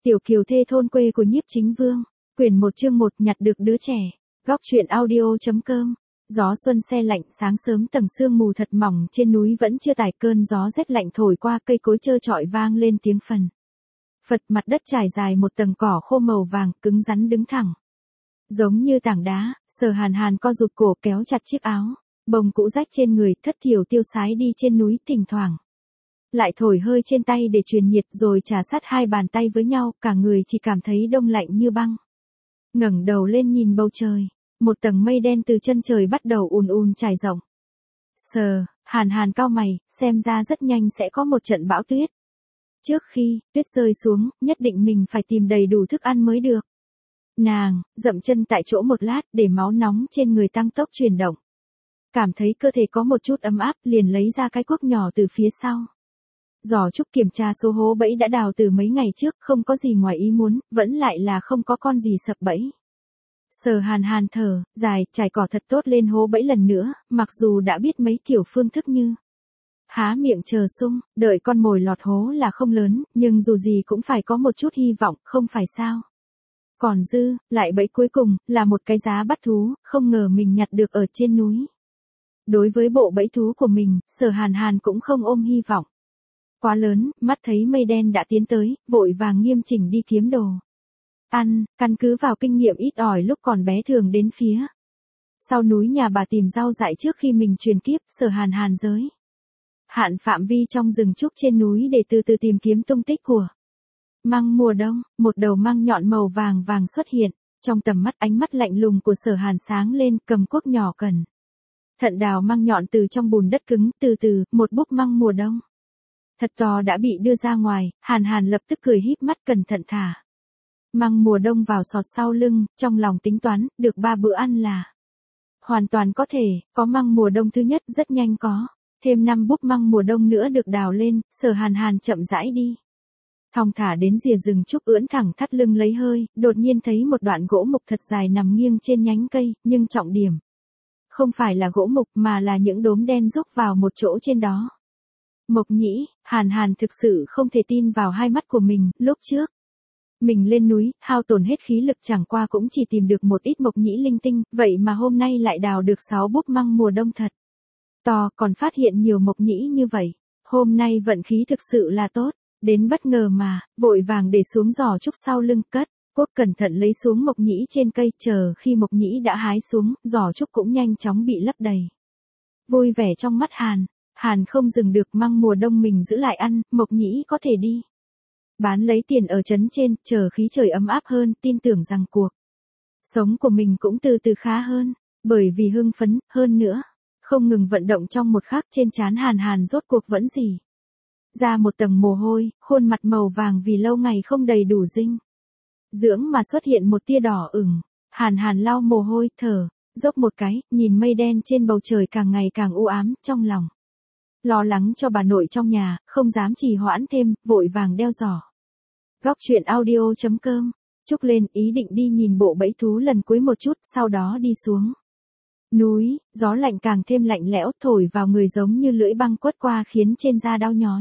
Tiểu kiều thê thôn quê của Nhiếp Chính Vương. Quyển 1 chương 1 nhặt được đứa trẻ. Góc truyện audio.com. Gió xuân se lạnh, sáng sớm tầng sương mù thật mỏng trên núi vẫn chưa tải, cơn gió rét lạnh thổi qua, cây cối trơ trọi vang lên tiếng phần phật, mặt đất trải dài một tầng cỏ khô màu vàng, cứng rắn đứng thẳng giống như tảng đá. Sở Hàn Hàn co rụt cổ kéo chặt chiếc áo bông cũ rách trên người, thất thiểu tiêu sái đi trên núi, thỉnh thoảng lại thổi hơi trên tay để truyền nhiệt, rồi trà sát hai bàn tay với nhau, cả người chỉ cảm thấy đông lạnh như băng. Ngẩng đầu lên nhìn bầu trời, một tầng mây đen từ chân trời bắt đầu ùn ùn trải rộng. Sở Hàn Hàn cau mày, xem ra rất nhanh sẽ có một trận bão tuyết. Trước khi tuyết rơi xuống, nhất định mình phải tìm đầy đủ thức ăn mới được. Nàng dậm chân tại chỗ một lát, để máu nóng trên người tăng tốc chuyển động. Cảm thấy cơ thể có một chút ấm áp, liền lấy ra cái cuốc nhỏ từ phía sau. Giỏ trúc kiểm tra số hố bẫy đã đào từ mấy ngày trước, không có gì ngoài ý muốn, vẫn lại là không có con gì sập bẫy. Sở Hàn Hàn thở dài, trải cỏ thật tốt lên hố bẫy lần nữa, mặc dù đã biết mấy kiểu phương thức như há miệng chờ sung, đợi con mồi lọt hố là không lớn, nhưng dù gì cũng phải có một chút hy vọng, không phải sao. Còn dư lại bẫy cuối cùng, là một cái giá bắt thú, không ngờ mình nhặt được ở trên núi. Đối với bộ bẫy thú của mình, Sở Hàn Hàn cũng không ôm hy vọng quá lớn, mắt thấy mây đen đã tiến tới, vội vàng nghiêm chỉnh đi kiếm đồ ăn, căn cứ vào kinh nghiệm ít ỏi lúc còn bé thường đến phía sau núi nhà bà tìm rau dại trước khi mình truyền kiếp. Sở Hàn Hàn giới hạn phạm vi trong rừng trúc trên núi để từ từ tìm kiếm tung tích của măng mùa đông. Một đầu măng nhọn màu vàng vàng xuất hiện trong tầm mắt, ánh mắt lạnh lùng của Sở Hàn sáng lên, cầm cuốc nhỏ cẩn thận đào măng nhọn từ trong bùn đất cứng, từ từ một búp măng mùa đông thật to đã bị đưa ra ngoài. Hàn Hàn lập tức cười híp mắt, cẩn thận thả măng mùa đông vào sọt sau lưng, trong lòng tính toán, được 3 bữa ăn là hoàn toàn có thể. Có măng mùa đông thứ nhất, rất nhanh có thêm 5 búp măng mùa đông nữa được đào lên. Sở Hàn Hàn chậm rãi đi thong thả đến rìa rừng trúc, ưỡn thẳng thắt lưng lấy hơi, đột nhiên thấy một đoạn gỗ mục thật dài nằm nghiêng trên nhánh cây, nhưng trọng điểm không phải là gỗ mục mà là những đốm đen rúc vào một chỗ trên đó. Mộc nhĩ. Hàn Hàn thực sự không thể tin vào hai mắt của mình. Lúc trước mình lên núi, hao tổn hết khí lực chẳng qua cũng chỉ tìm được một ít mộc nhĩ linh tinh, vậy mà hôm nay lại đào được 6 búp măng mùa đông thật to, còn phát hiện nhiều mộc nhĩ như vậy. Hôm nay vận khí thực sự là tốt, đến bất ngờ mà, vội vàng để xuống giỏ trúc sau lưng, cất cuốc cẩn thận lấy xuống mộc nhĩ trên cây, chờ khi mộc nhĩ đã hái xuống, giỏ trúc cũng nhanh chóng bị lấp đầy. Vui vẻ trong mắt Hàn không dừng được, măng mùa đông mình giữ lại ăn, mộc nhĩ có thể đi bán lấy tiền ở trấn trên, chờ khí trời ấm áp hơn, tin tưởng rằng cuộc sống của mình cũng từ từ khá hơn. Bởi vì hưng phấn, hơn nữa không ngừng vận động trong một khắc, trên trán Hàn Hàn rốt cuộc vẫn rỉ ra một tầng mồ hôi, khuôn mặt màu vàng vì lâu ngày không đầy đủ dinh dưỡng mà xuất hiện một tia đỏ ửng. Hàn Hàn lau mồ hôi, thở dốc một cái, nhìn mây đen trên bầu trời càng ngày càng u ám, trong lòng lo lắng cho bà nội trong nhà, không dám trì hoãn thêm, vội vàng đeo giỏ. Góc truyện audio.com. Trúc lên, ý định đi nhìn bộ bẫy thú lần cuối một chút, sau đó đi xuống núi. Gió lạnh càng thêm lạnh lẽo, thổi vào người giống như lưỡi băng quất qua, khiến trên da đau nhói.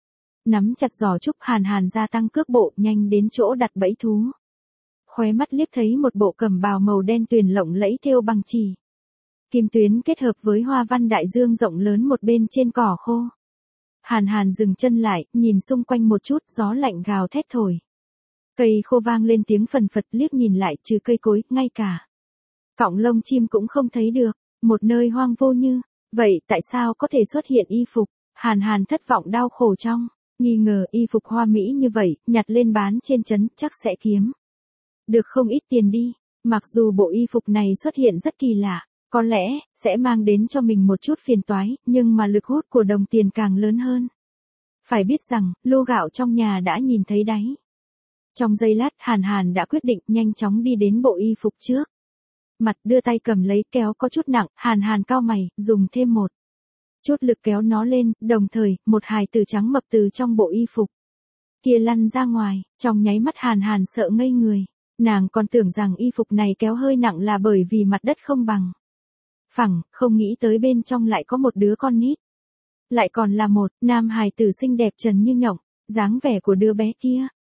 Nắm chặt giỏ trúc, Hàn Hàn gia tăng cước bộ, nhanh đến chỗ đặt bẫy thú. Khóe mắt liếc thấy một bộ cẩm bào màu đen tuyền lộng lẫy thêu bằng chỉ kim tuyến kết hợp với hoa văn đại dương rộng lớn một bên trên cỏ khô. Hàn Hàn dừng chân lại, nhìn xung quanh một chút, gió lạnh gào thét thổi. Cây khô vang lên tiếng phần phật, liếc nhìn lại, trừ cây cối, ngay cả cọng lông chim cũng không thấy được. Một nơi hoang vô như vậy, tại sao có thể xuất hiện y phục? Hàn Hàn thất vọng đau khổ trong nghi ngờ. Y phục hoa mỹ như vậy, nhặt lên bán trên trấn, chắc sẽ kiếm được không ít tiền đi. Mặc dù bộ y phục này xuất hiện rất kỳ lạ, có lẽ sẽ mang đến cho mình một chút phiền toái, nhưng mà lực hút của đồng tiền càng lớn hơn. Phải biết rằng, lô gạo trong nhà đã nhìn thấy đáy. Trong giây lát, Hàn Hàn đã quyết định, nhanh chóng đi đến bộ y phục trước mặt, đưa tay cầm lấy, kéo có chút nặng. Hàn Hàn cau mày, dùng thêm một chút lực kéo nó lên, đồng thời một hài tử trắng mập từ trong bộ y phục kia lăn ra ngoài. Trong nháy mắt Hàn Hàn sợ ngây người, nàng còn tưởng rằng y phục này kéo hơi nặng là bởi vì mặt đất không bằng phẳng, không nghĩ tới bên trong lại có một đứa con nít, lại còn là một nam hài tử xinh đẹp trần như nhộng. Dáng vẻ của đứa bé kia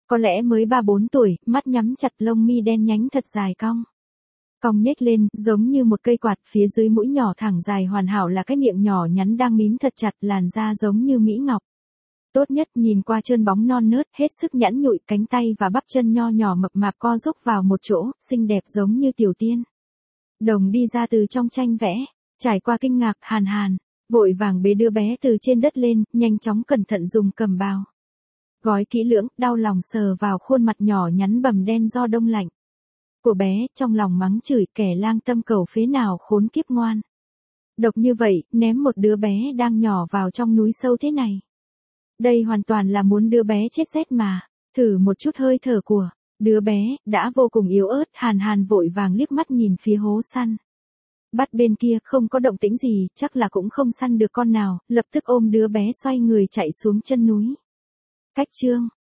Có lẽ mới 3-4 tuổi, mắt nhắm chặt, lông mi đen nhánh thật dài cong. Cong nhếch lên, giống như một cây quạt, phía dưới mũi nhỏ thẳng dài hoàn hảo là cái miệng nhỏ nhắn đang mím thật chặt, làn da giống như mỹ ngọc. Tốt nhất nhìn qua trơn bóng non nớt, hết sức nhẵn nhụi, cánh tay và bắp chân nho nhỏ mập mạp co rúc vào một chỗ, xinh đẹp giống như tiểu tiên. Đồng đi ra từ trong tranh vẽ, trải qua kinh ngạc, Hàn Hàn vội vàng bế đứa bé từ trên đất lên, nhanh chóng cẩn thận dùng cầm bào gói kỹ lưỡng, đau lòng sờ vào khuôn mặt nhỏ nhắn bầm đen do đông lạnh của bé, trong lòng mắng chửi kẻ lang tâm cầu phế nào khốn kiếp ngoan. Độc như vậy, ném một đứa bé đang nhỏ vào trong núi sâu thế này. Đây hoàn toàn là muốn đứa bé chết rét mà. Thử một chút hơi thở của đứa bé, đã vô cùng yếu ớt, Hàn Hàn vội vàng liếc mắt nhìn phía hố săn. Bắt bên kia không có động tĩnh gì, chắc là cũng không săn được con nào, lập tức ôm đứa bé xoay người chạy xuống chân núi. Cách chương